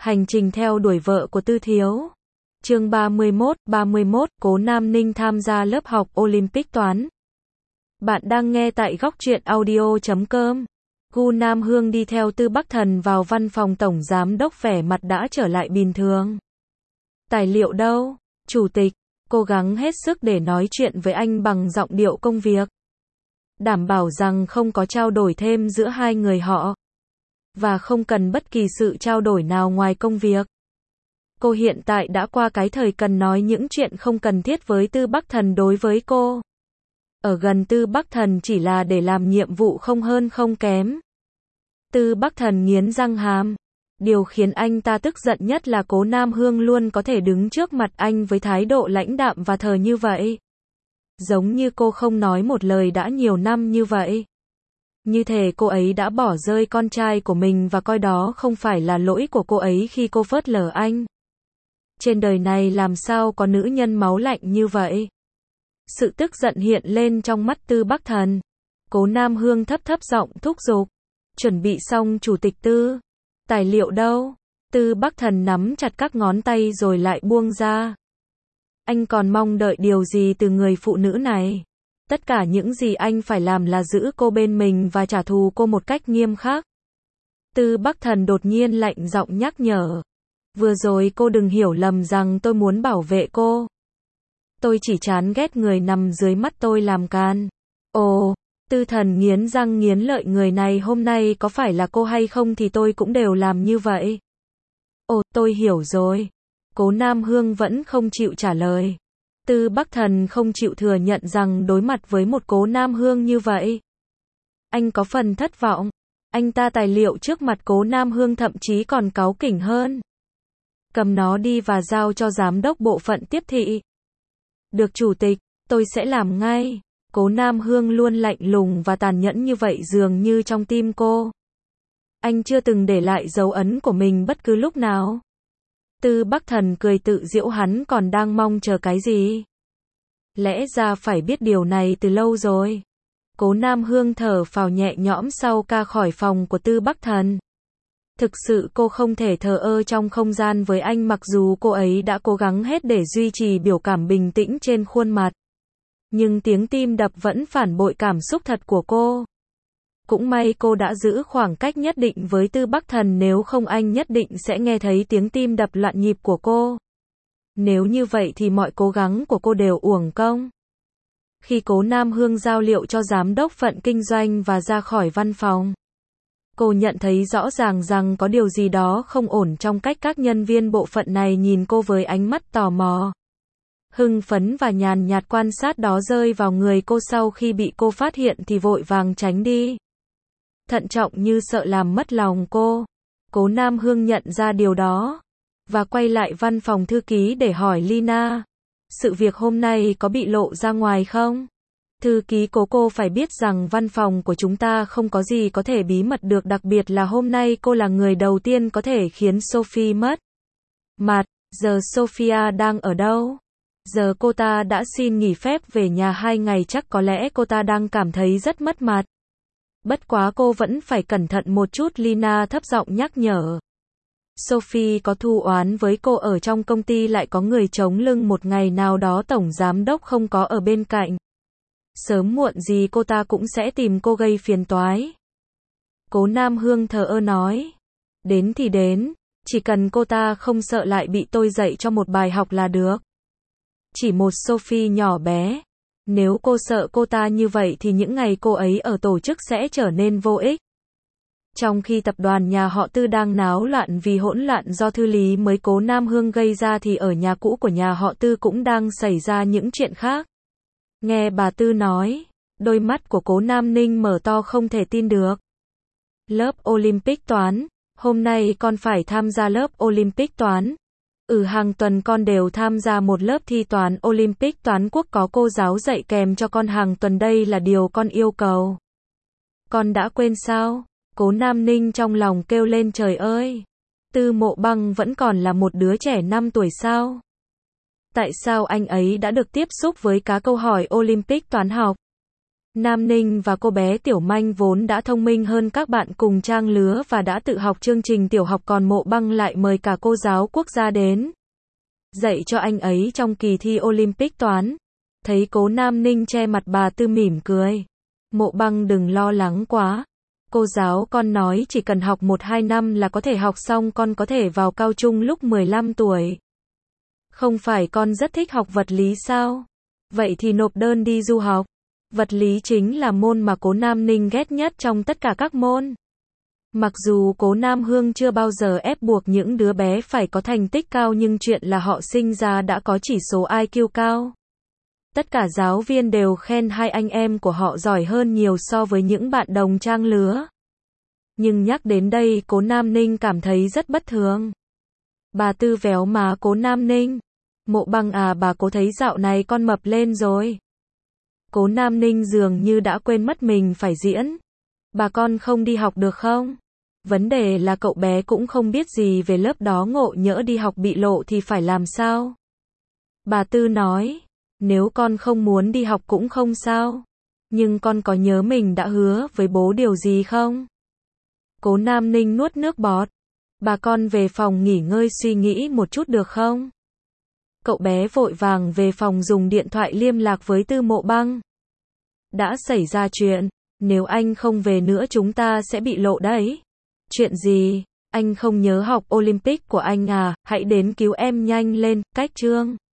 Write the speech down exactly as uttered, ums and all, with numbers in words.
Hành trình theo đuổi vợ của Tư Thiếu. Chương ba mươi mốt, ba mươi mốt, Cố Nam Ninh tham gia lớp học Olympic toán. Bạn đang nghe tại góc truyện audio chấm com. Gu Nam Hương đi theo Tư Bắc Thần vào văn phòng tổng giám đốc, vẻ mặt đã trở lại bình thường. Tài liệu đâu? Chủ tịch, cố gắng hết sức để nói chuyện với anh bằng giọng điệu công việc. Đảm bảo rằng không có trao đổi thêm giữa hai người họ. Và không cần bất kỳ sự trao đổi nào ngoài công việc. Cô hiện tại đã qua cái thời cần nói những chuyện không cần thiết với Tư Bắc Thần đối với cô. Ở gần Tư Bắc Thần chỉ là để làm nhiệm vụ không hơn không kém. Tư Bắc Thần nghiến răng hàm. Điều khiến anh ta tức giận nhất là Cố Nam Hương luôn có thể đứng trước mặt anh với thái độ lãnh đạm và thờ như vậy. Giống như cô không nói một lời đã nhiều năm như vậy. Như thể cô ấy đã bỏ rơi con trai của mình và coi đó không phải là lỗi của cô ấy khi cô phớt lờ anh. Trên đời này làm sao có nữ nhân máu lạnh như vậy? Sự tức giận hiện lên trong mắt Tư Bắc Thần. Cố Nam Hương thấp thấp giọng thúc giục. Chuẩn bị xong chủ tịch Tư. Tài liệu đâu? Tư Bắc Thần nắm chặt các ngón tay rồi lại buông ra. Anh còn mong đợi điều gì từ người phụ nữ này? Tất cả những gì anh phải làm là giữ cô bên mình và trả thù cô một cách nghiêm khắc. Tư Bắc Thần đột nhiên lạnh giọng nhắc nhở. Vừa rồi cô đừng hiểu lầm rằng tôi muốn bảo vệ cô. Tôi chỉ chán ghét người nằm dưới mắt tôi làm can. Ồ, Tư Thần nghiến răng nghiến lợi, người này hôm nay có phải là cô hay không thì tôi cũng đều làm như vậy. Ồ, tôi hiểu rồi. Cố Nam Hương vẫn không chịu trả lời. Tư Bắc Thần không chịu thừa nhận rằng đối mặt với một Cố Nam Hương như vậy, anh có phần thất vọng. Anh ta tài liệu trước mặt Cố Nam Hương thậm chí còn cáu kỉnh hơn. Cầm nó đi và giao cho giám đốc bộ phận tiếp thị. Được chủ tịch, tôi sẽ làm ngay. Cố Nam Hương luôn lạnh lùng và tàn nhẫn như vậy dường như trong tim cô. Anh chưa từng để lại dấu ấn của mình bất cứ lúc nào. Tư Bắc Thần cười tự giễu, hắn còn đang mong chờ cái gì? Lẽ ra phải biết điều này từ lâu rồi. Cố Nam Hương thở phào nhẹ nhõm sau ca khỏi phòng của Tư Bắc Thần. Thực sự cô không thể thờ ơ trong không gian với anh mặc dù cô ấy đã cố gắng hết để duy trì biểu cảm bình tĩnh trên khuôn mặt. Nhưng tiếng tim đập vẫn phản bội cảm xúc thật của cô. Cũng may cô đã giữ khoảng cách nhất định với Tư Bắc Thần, nếu không anh nhất định sẽ nghe thấy tiếng tim đập loạn nhịp của cô. Nếu như vậy thì mọi cố gắng của cô đều uổng công. Khi Cố Nam Hương giao liệu cho giám đốc phận kinh doanh và ra khỏi văn phòng, cô nhận thấy rõ ràng rằng có điều gì đó không ổn trong cách các nhân viên bộ phận này nhìn cô với ánh mắt tò mò. Hưng phấn và nhàn nhạt quan sát đó rơi vào người cô, sau khi bị cô phát hiện thì vội vàng tránh đi. Thận trọng như sợ làm mất lòng cô. Cố Nam Hương nhận ra điều đó và quay lại văn phòng thư ký để hỏi Lina, sự việc hôm nay có bị lộ ra ngoài không? Thư ký Cố, cô phải biết rằng văn phòng của chúng ta không có gì có thể bí mật được, đặc biệt là hôm nay cô là người đầu tiên có thể khiến Sophie mất mặt. Giờ Sophia đang ở đâu? Giờ cô ta đã xin nghỉ phép về nhà hai ngày, chắc có lẽ cô ta đang cảm thấy rất mất mặt. Bất quá cô vẫn phải cẩn thận một chút, Lina thấp giọng nhắc nhở. Sophie có thù oán với cô, ở trong công ty lại có người chống lưng, một ngày nào đó tổng giám đốc không có ở bên cạnh. Sớm muộn gì cô ta cũng sẽ tìm cô gây phiền toái. Cố Nam Hương thờ ơ nói. Đến thì đến, chỉ cần cô ta không sợ lại bị tôi dạy cho một bài học là được. Chỉ một Sophie nhỏ bé. Nếu cô sợ cô ta như vậy thì những ngày cô ấy ở tổ chức sẽ trở nên vô ích. Trong khi tập đoàn nhà họ Tư đang náo loạn vì hỗn loạn do thư lý mới Cố Nam Hương gây ra, thì ở nhà cũ của nhà họ Tư cũng đang xảy ra những chuyện khác. Nghe bà Tư nói, đôi mắt của Cố Nam Ninh mở to không thể tin được. Lớp Olympic toán, hôm nay con phải tham gia lớp Olympic toán. Ừ, hàng tuần con đều tham gia một lớp thi toán Olympic toán quốc, có cô giáo dạy kèm cho con hàng tuần, đây là điều con yêu cầu. Con đã quên sao? Cố Nam Ninh trong lòng kêu lên, trời ơi! Tư Mộ Băng vẫn còn là một đứa trẻ năm tuổi sao? Tại sao anh ấy đã được tiếp xúc với cá câu hỏi Olympic toán học? Nam Ninh và cô bé Tiểu Manh vốn đã thông minh hơn các bạn cùng trang lứa và đã tự học chương trình tiểu học, còn Mộ Băng lại mời cả cô giáo quốc gia đến dạy cho anh ấy trong kỳ thi Olympic toán. Thấy Cố Nam Ninh che mặt, bà Tư mỉm cười. Mộ Băng đừng lo lắng quá. Cô giáo con nói chỉ cần học một hai năm là có thể học xong, con có thể vào cao trung lúc mười lăm tuổi. Không phải con rất thích học vật lý sao? Vậy thì nộp đơn đi du học. Vật lý chính là môn mà Cố Nam Ninh ghét nhất trong tất cả các môn. Mặc dù Cố Nam Hương chưa bao giờ ép buộc những đứa bé phải có thành tích cao, nhưng chuyện là họ sinh ra đã có chỉ số i kiu cao. Tất cả giáo viên đều khen hai anh em của họ giỏi hơn nhiều so với những bạn đồng trang lứa. Nhưng nhắc đến đây, Cố Nam Ninh cảm thấy rất bất thường. Bà Tư véo má Cố Nam Ninh. Mộ Băng à, bà Cố thấy dạo này con mập lên rồi. Cố Nam Ninh dường như đã quên mất mình phải diễn. Bà con không đi học được không? Vấn đề là cậu bé cũng không biết gì về lớp đó, ngộ nhỡ đi học bị lộ thì phải làm sao? Bà Tư nói, nếu con không muốn đi học cũng không sao. Nhưng con có nhớ mình đã hứa với bố điều gì không? Cố Nam Ninh nuốt nước bọt. Bà con về phòng nghỉ ngơi suy nghĩ một chút được không? Cậu bé vội vàng về phòng dùng điện thoại liên lạc với Tư Mộ Băng. Đã xảy ra chuyện, nếu anh không về nữa chúng ta sẽ bị lộ đấy. Chuyện gì? Anh không nhớ học Olympic của anh à, hãy đến cứu em nhanh lên, cách chương.